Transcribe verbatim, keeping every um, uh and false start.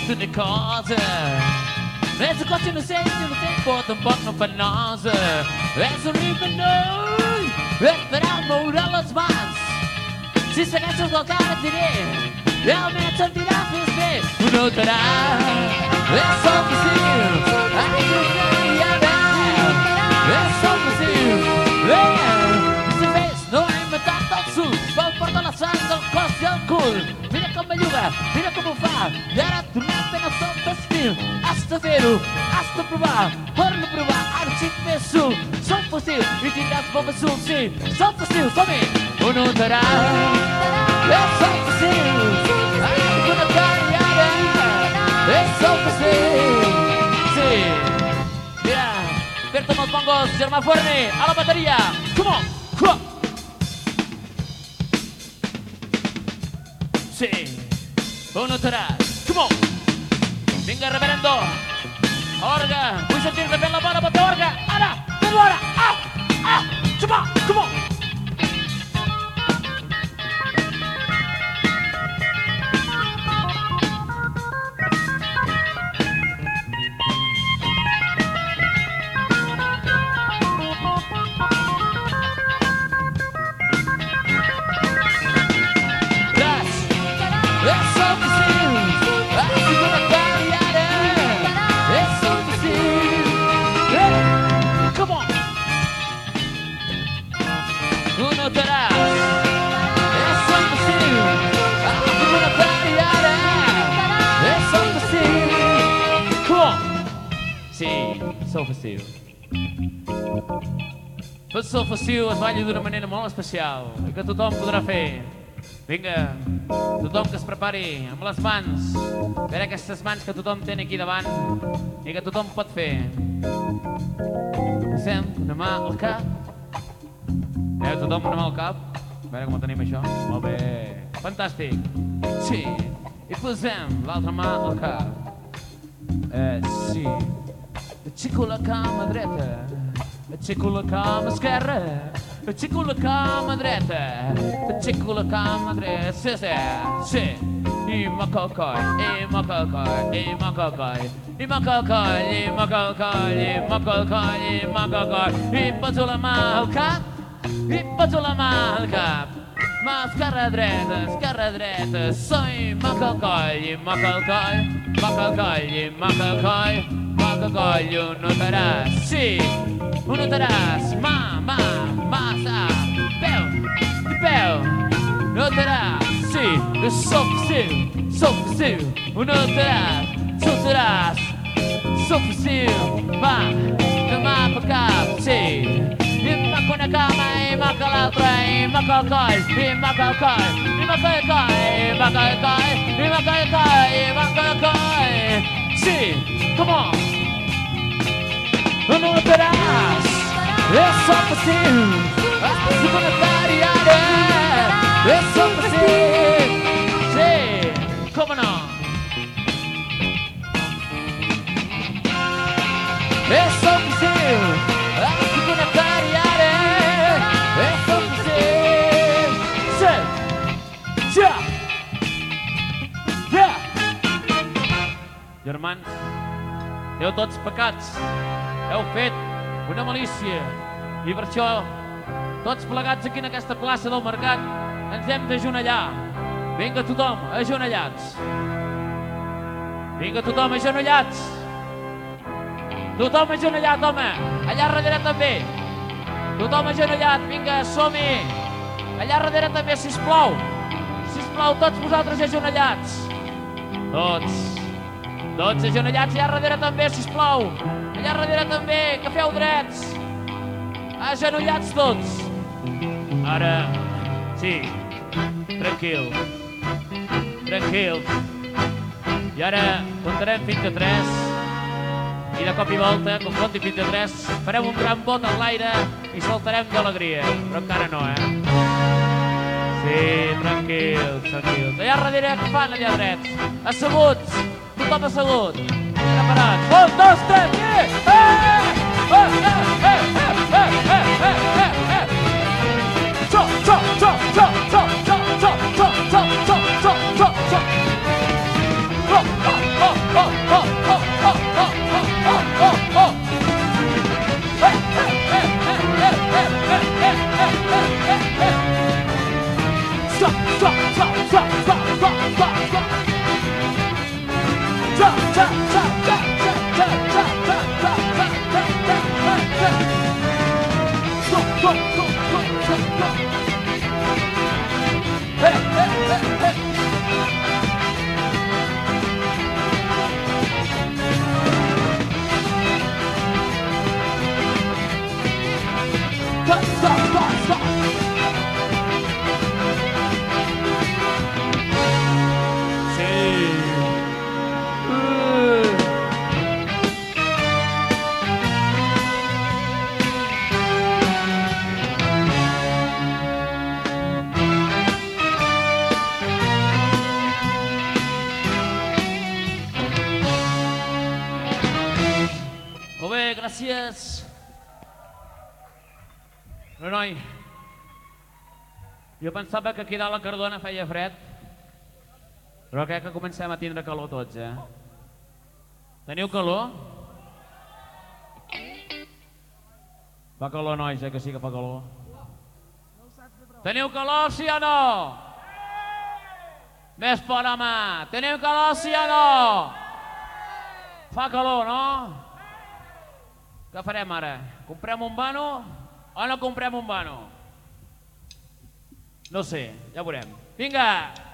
una cosa. És un cos innocent, innocent, pot un poc no penosa. És un ritme nou, et farà moure les mans. Si segueixes el que et diré, realment sentiràs més bé. Ho notaràs, és el passiu, ajudarà. És el passiu, si ves, no he inventat el sud, vol portar la sang del cos i el cul. Mira com belluga, mira com ho fa, i ara tornem ben a sol festiu. Has de fer-ho, has de provar, per-lo provar, ara xic més sul. Som festiu i tindràs bon sul, sí, som festiu, som-hi. Ho notaràs, és el festiu, ajudarà i ara, és el festiu, sí. Mira, fer-te amb els bongos, germà Forni, a la bateria, come on, come on. Sí, ho notaràs, come on. Vinga, reverendo, orga, vull sentir-te fent la bona bota orga, ara, fent-lo ara, ah, ah, come on, come on. Sol festiu. Tot sol festiu es balla d'una manera molt especial i que tothom podrà fer. Vinga, tothom que es prepari amb les mans, per aquestes mans que tothom té aquí davant i que tothom pot fer. Posem una mà al cap. Veu tothom una mà al cap? A veure com ho tenim això. Molt bé. Fantàstic. Sí. I posem l'altra mà al cap. Eh, sí. Aixeco la cama dreta, aixeco la cama esquerra, aixeco la cama dreta, aixeco la cama dreta, sí, sí, sí. I m'acalcoll, i m'acalcoll, i m'acalcoll, i m'acalcoll, i m'acalcoll, i m'acalcoll, i m'acalcoll, i poso la mà al cap, i poso la mà al cap. Mà esquerra dreta, esquerra dreta, soy m'acalcoll, i m'acalcoll, m'acalcoll, i m'acalcoll. M'acalcoll, ho notaràs, sí, ho notaràs, mà, mà, mà, sa, peu, i peu, notaràs, sí, sol festiu, sol festiu, ho notaràs, soltaràs, sol festiu, va, de mà pel cap, sí, i m'aca una cama, i m'aca l'altra, i m'acalcoll, i m'acalcoll, i m'acalcoll, i m'acalcoll, i m'acalcoll, i m'acalcoll, sí, come on. Ho notaràs, és sol festiu, has de connectar i ara, és sol festiu, sí, com no. És sol festiu, has de connectar i ara, és sol festiu, sí, ja, ja. Germans, heu tots pecats. Heu fet una malícia i per això tots plegats aquí en aquesta plaça del mercat ens hem d'agenollar. Vinga tothom, agenolats. Vinga tothom, agenollats. Tothom agenollat, home. Allà darrere també. Tothom agenollat, vinga, som-hi. Allà darrere també, sisplau. Sisplau, tots vosaltres agenollats. Tots. Tots agenollats, allà darrere també, sisplau. Allà darrere també, que feu drets. Agenollats tots. Ara, sí, tranquil. Tranquil. I ara comptarem fins a tres. I de cop i volta, com compti fins a tres, farem un gran bot en l'aire i saltarem d'alegria. Però encara no, eh? Sí, tranquils, tranquils. Allà darrere, què fan allà drets? Asseguts, tothom assegut. Preparats. Un, dos, tres, i... Eh! Eh! Eh! Eh! Eh! Eh! Eh! Eh! Xo, xo, xo, xo, xo, xo, xo, xo, xo, xo, xo, xo, xo. Oh, oh, oh. Stop, stop, stop, stop. Sí. Uh. Molt bé, gràcies. Però, noi, jo pensava que aquí dalt a la Cardona feia fred, però crec que comencem a tindre calor tots, eh? Teniu calor? Fa calor, nois, eh, que sí que fa calor. Teniu calor, sí o no? Més por a mà. Teniu calor, sí o no? Fa calor, no? Què farem ara? Comprem un vano o no comprem un vano? No sé, ja veurem. Vinga!